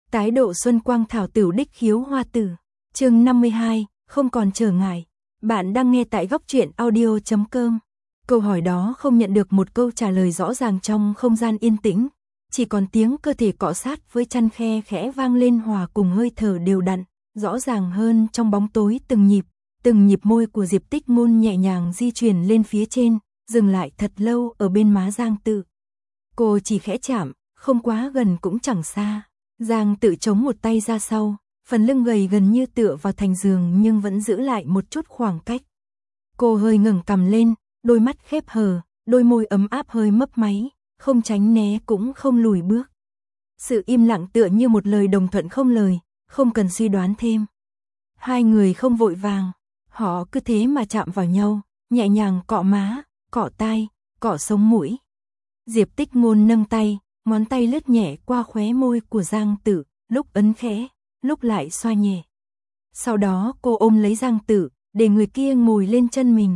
Tái độ xuân quang thảo tửu đích khiếu hoa tử. Chương 52, không còn trở ngại. Bạn đang nghe tại góc truyện audio.com. Câu hỏi đó không nhận được một câu trả lời rõ ràng trong không gian yên tĩnh, chỉ còn tiếng cơ thể cọ sát với chăn khe khẽ vang lên hòa cùng hơi thở đều đặn, rõ ràng hơn trong bóng tối từng nhịp môi của Diệp Tích Ngôn nhẹ nhàng di chuyển lên phía trên, dừng lại thật lâu ở bên má Giang Tự. Cô chỉ khẽ chạm, không quá gần cũng chẳng xa. Giang Tự chống một tay ra sau, phần lưng gầy gần như tựa vào thành giường nhưng vẫn giữ lại một chút khoảng cách. Cô hơi ngẩng cằm lên, đôi mắt khép hờ, đôi môi ấm áp hơi mấp máy, không tránh né cũng không lùi bước. Sự im lặng tựa như một lời đồng thuận không lời, không cần suy đoán thêm. Hai người không vội vàng, họ cứ thế mà chạm vào nhau, nhẹ nhàng cọ má, cọ tai, cọ sống mũi. Diệp Tích Ngôn nâng tay, ngón tay lướt nhẹ qua khóe môi của Giang Tự, lúc ấn khẽ, lúc lại xoa nhẹ. Sau đó cô ôm lấy Giang Tự, để người kia ngồi lên chân mình.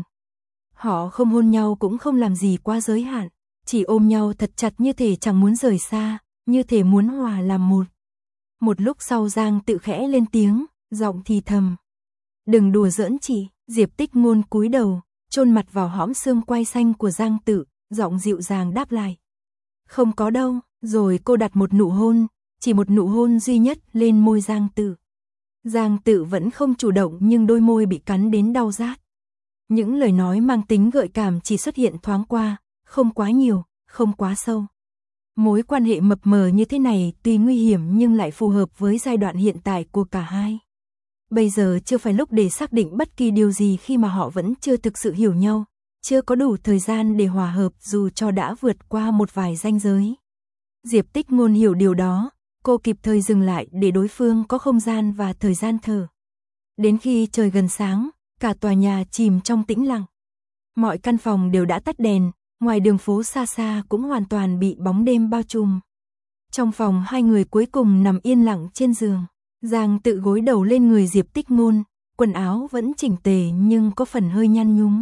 Họ không hôn nhau cũng không làm gì quá giới hạn, chỉ ôm nhau thật chặt như thể chẳng muốn rời xa, như thể muốn hòa làm một. Một lúc sau Giang Tự khẽ lên tiếng, giọng thì thầm. Đừng đùa giỡn chị. Diệp Tích Ngôn cúi đầu, chôn mặt vào hõm xương quai xanh của Giang Tự, giọng dịu dàng đáp lại. Không có đâu, rồi cô đặt một nụ hôn, chỉ một nụ hôn duy nhất lên môi Giang Tự. Giang Tự vẫn không chủ động nhưng đôi môi bị cắn đến đau rát. Những lời nói mang tính gợi cảm chỉ xuất hiện thoáng qua, không quá nhiều, không quá sâu. Mối quan hệ mập mờ như thế này tuy nguy hiểm nhưng lại phù hợp với giai đoạn hiện tại của cả hai. Bây giờ chưa phải lúc để xác định bất kỳ điều gì khi mà họ vẫn chưa thực sự hiểu nhau, chưa có đủ thời gian để hòa hợp dù cho đã vượt qua một vài ranh giới. Diệp Tích Ngôn hiểu điều đó, cô kịp thời dừng lại để đối phương có không gian và thời gian thở. Đến khi trời gần sáng, cả tòa nhà chìm trong tĩnh lặng. Mọi căn phòng đều đã tắt đèn, ngoài đường phố xa xa cũng hoàn toàn bị bóng đêm bao trùm. Trong phòng hai người cuối cùng nằm yên lặng trên giường. Giang Tự gối đầu lên người Diệp Tích Ngôn, quần áo vẫn chỉnh tề nhưng có phần hơi nhăn nhúm.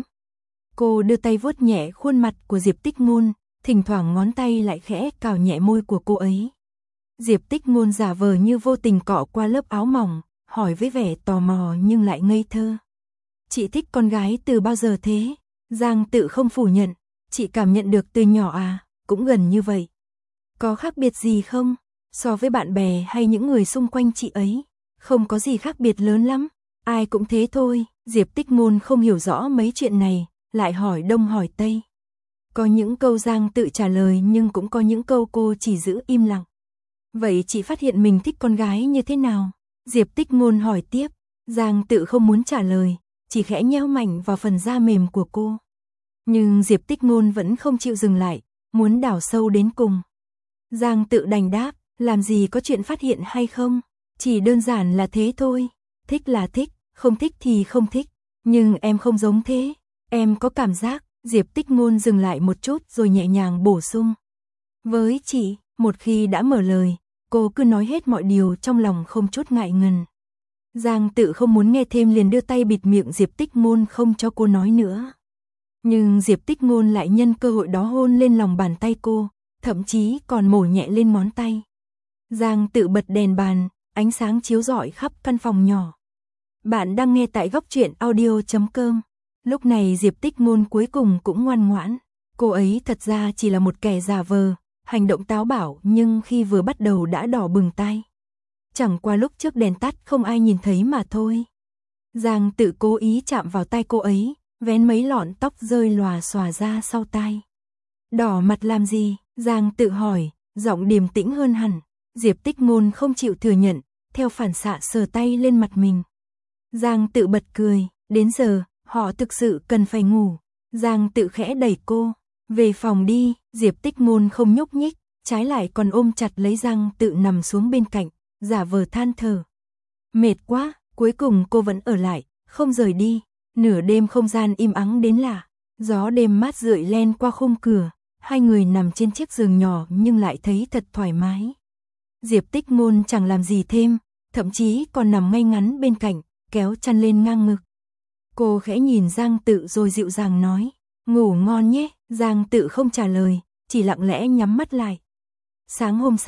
Cô đưa tay vuốt nhẹ khuôn mặt của Diệp Tích Ngôn, thỉnh thoảng ngón tay lại khẽ cào nhẹ môi của cô ấy. Diệp Tích Ngôn giả vờ như vô tình cọ qua lớp áo mỏng, hỏi với vẻ tò mò nhưng lại ngây thơ. Chị thích con gái từ bao giờ thế? Giang Tự không phủ nhận, chị cảm nhận được từ nhỏ à, cũng gần như vậy. Có khác biệt gì không? So với bạn bè hay những người xung quanh chị ấy, không có gì khác biệt lớn lắm, ai cũng thế thôi. Diệp Tích Ngôn không hiểu rõ mấy chuyện này, lại hỏi đông hỏi tây. Có những câu Giang Tự trả lời nhưng cũng có những câu cô chỉ giữ im lặng. Vậy chị phát hiện mình thích con gái như thế nào? Diệp Tích Ngôn hỏi tiếp. Giang Tự không muốn trả lời, chỉ khẽ nhéo mạnh vào phần da mềm của cô. Nhưng Diệp Tích Ngôn vẫn không chịu dừng lại, muốn đào sâu đến cùng. Giang Tự đành đáp, làm gì có chuyện phát hiện hay không, chỉ đơn giản là thế thôi, thích là thích, không thích thì không thích, nhưng em không giống thế, em có cảm giác. Diệp Tích Ngôn dừng lại một chút rồi nhẹ nhàng bổ sung. Với chị, một khi đã mở lời, cô cứ nói hết mọi điều trong lòng không chút ngại ngần. Giang Tự không muốn nghe thêm liền đưa tay bịt miệng Diệp Tích Ngôn không cho cô nói nữa. Nhưng Diệp Tích Ngôn lại nhân cơ hội đó hôn lên lòng bàn tay cô, thậm chí còn mổ nhẹ lên ngón tay. Giang Tự bật đèn bàn, ánh sáng chiếu rọi khắp căn phòng nhỏ. Bạn đang nghe tại góc truyện audio.com. Lúc này Diệp Tích Ngôn cuối cùng cũng ngoan ngoãn. Cô ấy thật ra chỉ là một kẻ giả vờ, hành động táo bạo nhưng khi vừa bắt đầu đã đỏ bừng tai. Chẳng qua lúc trước đèn tắt không ai nhìn thấy mà thôi. Giang Tự cố ý chạm vào tai cô ấy, vén mấy lọn tóc rơi lòa xòa ra sau tai. Đỏ mặt làm gì? Giang Tự hỏi, giọng điềm tĩnh hơn hẳn. Diệp Tích Ngôn không chịu thừa nhận, theo phản xạ sờ tay lên mặt mình. Giang Tự bật cười, đến giờ, họ thực sự cần phải ngủ. Giang Tự khẽ đẩy cô, về phòng đi. Diệp Tích Ngôn không nhúc nhích, trái lại còn ôm chặt lấy Giang Tự nằm xuống bên cạnh, giả vờ than thở. Mệt quá, cuối cùng cô vẫn ở lại, không rời đi. Nửa đêm không gian im ắng đến lạ, gió đêm mát rượi len qua khung cửa, hai người nằm trên chiếc giường nhỏ nhưng lại thấy thật thoải mái. Diệp Tích Ngôn chẳng làm gì thêm, thậm chí còn nằm ngay ngắn bên cạnh, kéo chăn lên ngang ngực. Cô khẽ nhìn Giang Tự rồi dịu dàng nói, ngủ ngon nhé. Giang Tự không trả lời, chỉ lặng lẽ nhắm mắt lại. Sáng hôm sau,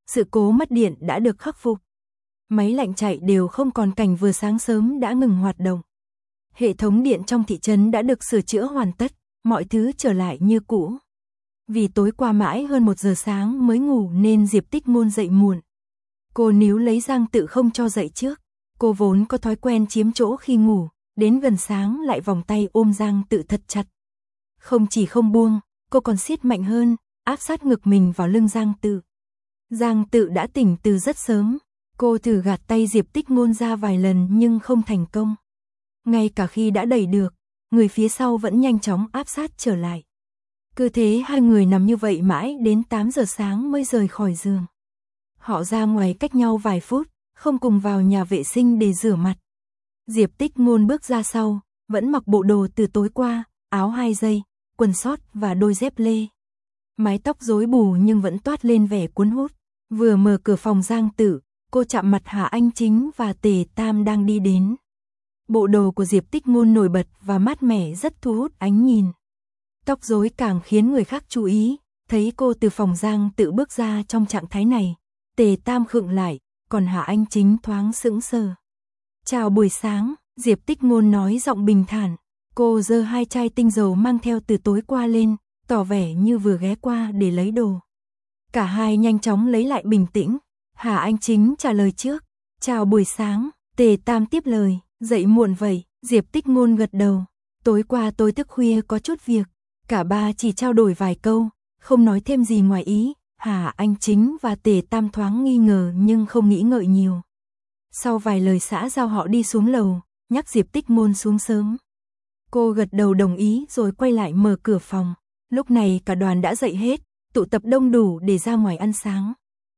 sự cố mất điện đã được khắc phục. Máy lạnh chạy đều không còn cảnh vừa sáng sớm đã ngừng hoạt động. Hệ thống điện trong thị trấn đã được sửa chữa hoàn tất, mọi thứ trở lại như cũ. Vì tối qua mãi hơn 1 giờ sáng mới ngủ nên Diệp Tích Ngôn dậy muộn. Cô níu lấy Giang Tự không cho dậy trước. Cô vốn có thói quen chiếm chỗ khi ngủ, đến gần sáng lại vòng tay ôm Giang Tự thật chặt. Không chỉ không buông, cô còn siết mạnh hơn, áp sát ngực mình vào lưng Giang Tự. Giang Tự đã tỉnh từ rất sớm. Cô thử gạt tay Diệp Tích Ngôn ra vài lần nhưng không thành công. Ngay cả khi đã đẩy được, người phía sau vẫn nhanh chóng áp sát trở lại. Cứ thế hai người nằm như vậy mãi đến 8 giờ sáng mới rời khỏi giường. Họ ra ngoài cách nhau vài phút, không cùng vào nhà vệ sinh để rửa mặt. Diệp Tích Ngôn bước ra sau, vẫn mặc bộ đồ từ tối qua, áo 2 dây, quần sót và đôi dép lê. Mái tóc rối bù nhưng vẫn toát lên vẻ cuốn hút. Vừa mở cửa phòng Giang Tự, cô chạm mặt Hà Anh Chính và Tề Tam đang đi đến. Bộ đồ của Diệp Tích Ngôn nổi bật và mát mẻ rất thu hút ánh nhìn. Tóc rối càng khiến người khác chú ý, thấy cô từ phòng Giang Tự bước ra trong trạng thái này. Tề Tam khựng lại, còn Hà Anh Chính thoáng sững sờ. Chào buổi sáng, Diệp Tích Ngôn nói giọng bình thản. Cô giơ 2 chai tinh dầu mang theo từ tối qua lên, tỏ vẻ như vừa ghé qua để lấy đồ. Cả hai nhanh chóng lấy lại bình tĩnh. Hà Anh Chính trả lời trước. Chào buổi sáng, Tề Tam tiếp lời. Dậy muộn vậy, Diệp Tích Ngôn gật đầu. Tối qua tôi thức khuya có chút việc. Cả ba chỉ trao đổi vài câu, không nói thêm gì ngoài ý. Hà Anh Chính và Tề Tam thoáng nghi ngờ nhưng không nghĩ ngợi nhiều. Sau vài lời xã giao họ đi xuống lầu, nhắc Diệp Tích Ngôn xuống sớm. Cô gật đầu đồng ý rồi quay lại mở cửa phòng. Lúc này cả đoàn đã dậy hết, tụ tập đông đủ để ra ngoài ăn sáng.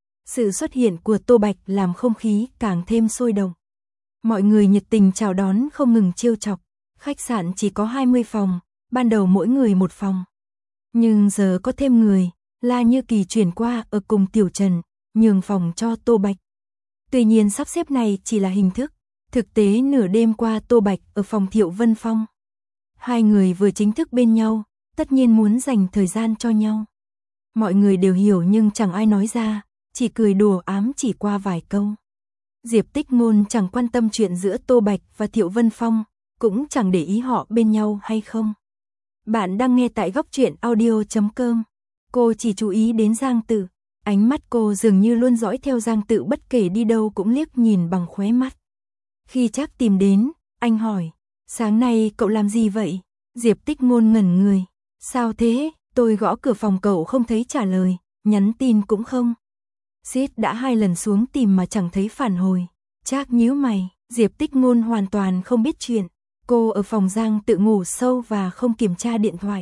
Sự xuất hiện của Tô Bạch làm không khí càng thêm sôi động. Mọi người nhiệt tình chào đón không ngừng trêu chọc. Khách sạn chỉ có 20 phòng, ban đầu mỗi người một phòng. Nhưng giờ có thêm người, La Như Kỳ chuyển qua ở cùng Tiểu Trần, nhường phòng cho Tô Bạch. Tuy nhiên sắp xếp này chỉ là hình thức, thực tế nửa đêm qua Tô Bạch ở phòng Thiệu Vân Phong. Hai người vừa chính thức bên nhau, tất nhiên muốn dành thời gian cho nhau. Mọi người đều hiểu nhưng chẳng ai nói ra, chỉ cười đùa ám chỉ qua vài câu. Diệp Tích Ngôn chẳng quan tâm chuyện giữa Tô Bạch và Thiệu Vân Phong, cũng chẳng để ý họ bên nhau hay không. Bạn đang nghe tại goctruyện.audio.com. Cô chỉ chú ý đến Giang Tự, ánh mắt cô dường như luôn dõi theo Giang Tự bất kể đi đâu cũng liếc nhìn bằng khóe mắt. Khi Trác tìm đến, anh hỏi, sáng nay cậu làm gì vậy? Diệp Tích Ngôn ngẩn người, sao thế? Tôi gõ cửa phòng cậu không thấy trả lời, nhắn tin cũng không. Sid đã 2 lần xuống tìm mà chẳng thấy phản hồi. Trác nhíu mày, Diệp Tích Ngôn hoàn toàn không biết chuyện. Cô ở phòng Giang Tự ngủ sâu và không kiểm tra điện thoại.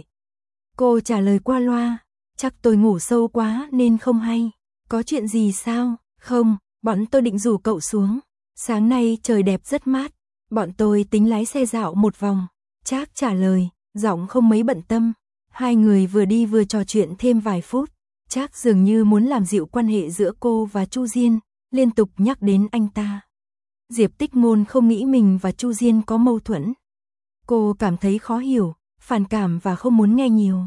Cô trả lời qua loa, chắc tôi ngủ sâu quá nên không hay. Có chuyện gì sao? Không, bọn tôi định rủ cậu xuống. Sáng nay trời đẹp rất mát, bọn tôi tính lái xe dạo một vòng. Trác trả lời, giọng không mấy bận tâm. Hai người vừa đi vừa trò chuyện thêm vài phút. Trác dường như muốn làm dịu quan hệ giữa cô và Chu Diên, liên tục nhắc đến anh ta. Diệp Tích Ngôn không nghĩ mình và Chu Diên có mâu thuẫn. Cô cảm thấy khó hiểu, phản cảm và không muốn nghe nhiều.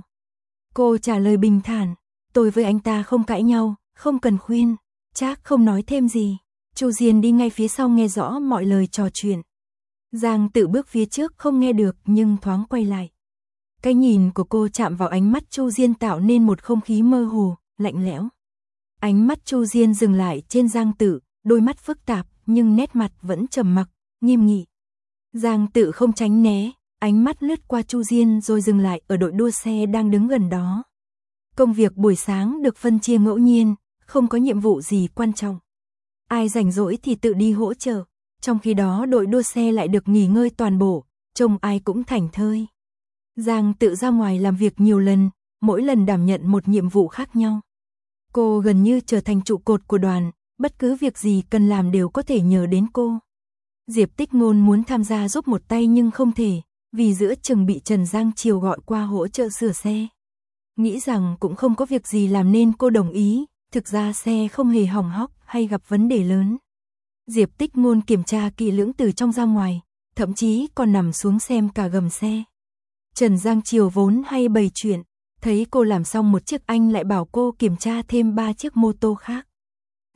Cô trả lời bình thản, tôi với anh ta không cãi nhau, không cần khuyên. Trác không nói thêm gì. Chu Diên đi ngay phía sau nghe rõ mọi lời trò chuyện. Giang Tự bước phía trước không nghe được nhưng thoáng quay lại. Cái nhìn của cô chạm vào ánh mắt Chu Diên tạo nên một không khí mơ hồ, lạnh lẽo. Ánh mắt Chu Diên dừng lại trên Giang Tự, đôi mắt phức tạp nhưng nét mặt vẫn trầm mặc, nghiêm nghị. Giang Tự không tránh né, ánh mắt lướt qua Chu Diên rồi dừng lại ở đội đua xe đang đứng gần đó. Công việc buổi sáng được phân chia ngẫu nhiên, không có nhiệm vụ gì quan trọng. Ai rảnh rỗi thì tự đi hỗ trợ, trong khi đó đội đua xe lại được nghỉ ngơi toàn bộ, trông ai cũng thảnh thơi. Giang Tự ra ngoài làm việc nhiều lần, mỗi lần đảm nhận một nhiệm vụ khác nhau. Cô gần như trở thành trụ cột của đoàn, bất cứ việc gì cần làm đều có thể nhờ đến cô. Diệp Tích Ngôn muốn tham gia giúp một tay nhưng không thể, vì giữa chừng bị Trần Giang Triều gọi qua hỗ trợ sửa xe. Nghĩ rằng cũng không có việc gì làm nên cô đồng ý, thực ra xe không hề hỏng hóc hay gặp vấn đề lớn. Diệp Tích Ngôn kiểm tra kỹ lưỡng từ trong ra ngoài, thậm chí còn nằm xuống xem cả gầm xe. Trần Giang Triều vốn hay bày chuyện, thấy cô làm xong một chiếc anh lại bảo cô kiểm tra thêm 3 chiếc mô tô khác.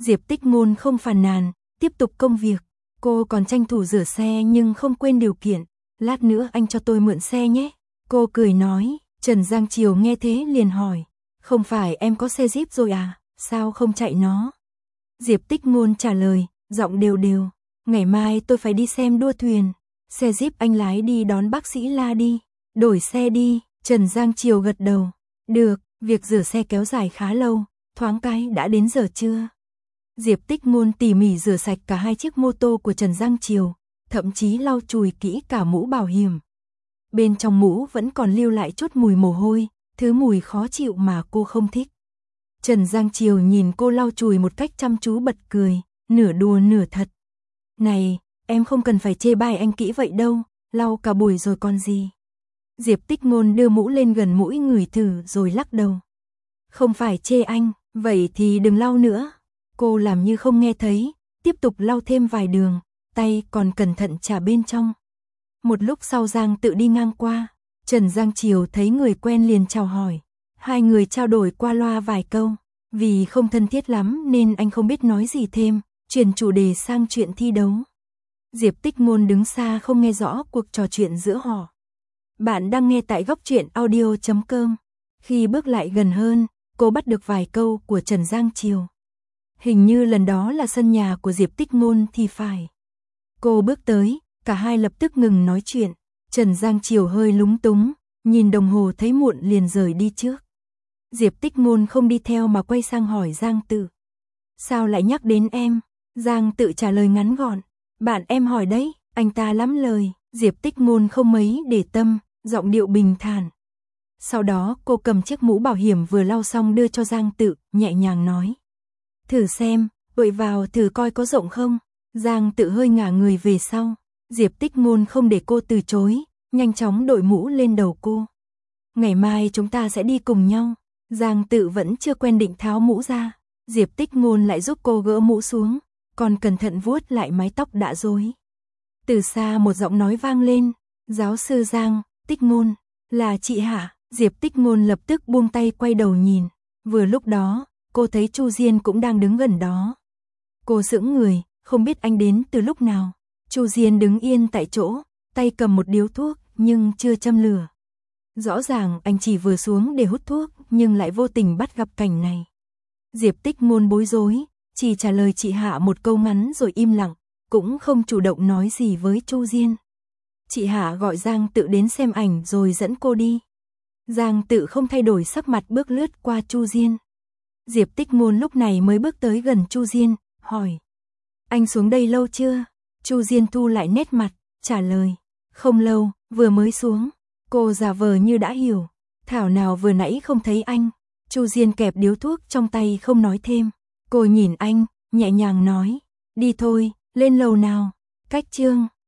Diệp Tích Ngôn không phàn nàn, tiếp tục công việc. Cô còn tranh thủ rửa xe nhưng không quên điều kiện. Lát nữa anh cho tôi mượn xe nhé. Cô cười nói. Trần Giang Triều nghe thế liền hỏi. Không phải em có xe Jeep rồi à, sao không chạy nó? Diệp Tích Ngôn trả lời, giọng đều đều. Ngày mai tôi phải đi xem đua thuyền. Xe Jeep anh lái đi đón bác sĩ La đi. Đổi xe đi. Trần Giang Triều gật đầu. Được, việc rửa xe kéo dài khá lâu. Thoáng cái đã đến giờ trưa. Diệp Tích Ngôn tỉ mỉ rửa sạch cả hai chiếc mô tô của Trần Giang Triều, thậm chí lau chùi kỹ cả mũ bảo hiểm. Bên trong mũ vẫn còn lưu lại chút mùi mồ hôi, thứ mùi khó chịu mà cô không thích. Trần Giang Triều nhìn cô lau chùi một cách chăm chú bật cười, nửa đùa nửa thật. Này, em không cần phải chê bai anh kỹ vậy đâu, lau cả buổi rồi còn gì. Diệp Tích Ngôn đưa mũ lên gần mũi ngửi thử rồi lắc đầu. Không phải chê anh, vậy thì đừng lau nữa. Cô làm như không nghe thấy, tiếp tục lau thêm vài đường, tay còn cẩn thận chà bên trong. Một lúc sau Giang Tự đi ngang qua, Trần Giang Triều thấy người quen liền chào hỏi. Hai người trao đổi qua loa vài câu, vì không thân thiết lắm nên anh không biết nói gì thêm, chuyển chủ đề sang chuyện thi đấu. Diệp Tích Ngôn đứng xa không nghe rõ cuộc trò chuyện giữa họ. Bạn đang nghe tại Góc Truyện Audio.com. Khi bước lại gần hơn, cô bắt được vài câu của Trần Giang Triều. Hình như lần đó là sân nhà của Diệp Tích Ngôn thì phải. Cô bước tới, cả hai lập tức ngừng nói chuyện. Trần Giang Triều hơi lúng túng, nhìn đồng hồ thấy muộn liền rời đi trước. Diệp Tích Ngôn không đi theo mà quay sang hỏi Giang Tự. Sao lại nhắc đến em? Giang Tự trả lời ngắn gọn. Bạn em hỏi đấy, anh ta lắm lời. Diệp Tích Ngôn không mấy để tâm, giọng điệu bình thản. Sau đó cô cầm chiếc mũ bảo hiểm vừa lau xong đưa cho Giang Tự, nhẹ nhàng nói. Thử xem, đội vào thử coi có rộng không. Giang Tự hơi ngả người về sau. Diệp Tích Ngôn không để cô từ chối, nhanh chóng đội mũ lên đầu cô. Ngày mai chúng ta sẽ đi cùng nhau. Giang Tự vẫn chưa quen định tháo mũ ra. Diệp Tích Ngôn lại giúp cô gỡ mũ xuống, còn cẩn thận vuốt lại mái tóc đã rối. Từ xa một giọng nói vang lên. Giáo sư Giang, Tích Ngôn, là chị hả? Diệp Tích Ngôn lập tức buông tay quay đầu nhìn. Vừa lúc đó, cô thấy Chu Diên cũng đang đứng gần đó. Cô sững người, không biết anh đến từ lúc nào. Chu Diên đứng yên tại chỗ, tay cầm một điếu thuốc nhưng chưa châm lửa. Rõ ràng anh chỉ vừa xuống để hút thuốc nhưng lại vô tình bắt gặp cảnh này. Diệp Tích Ngôn bối rối, chỉ trả lời chị Hạ một câu ngắn rồi im lặng, cũng không chủ động nói gì với Chu Diên. Chị Hạ gọi Giang Tự đến xem ảnh rồi dẫn cô đi. Giang Tự không thay đổi sắc mặt bước lướt qua Chu Diên. Diệp Tích Ngôn lúc này mới bước tới gần Chu Diên, hỏi. Anh xuống đây lâu chưa? Chu Diên thu lại nét mặt, trả lời. Không lâu, vừa mới xuống. Cô giả vờ như đã hiểu. Thảo nào vừa nãy không thấy anh. Chu Diên kẹp điếu thuốc trong tay không nói thêm. Cô nhìn anh, nhẹ nhàng nói. Đi thôi, lên lầu nào. Cách chương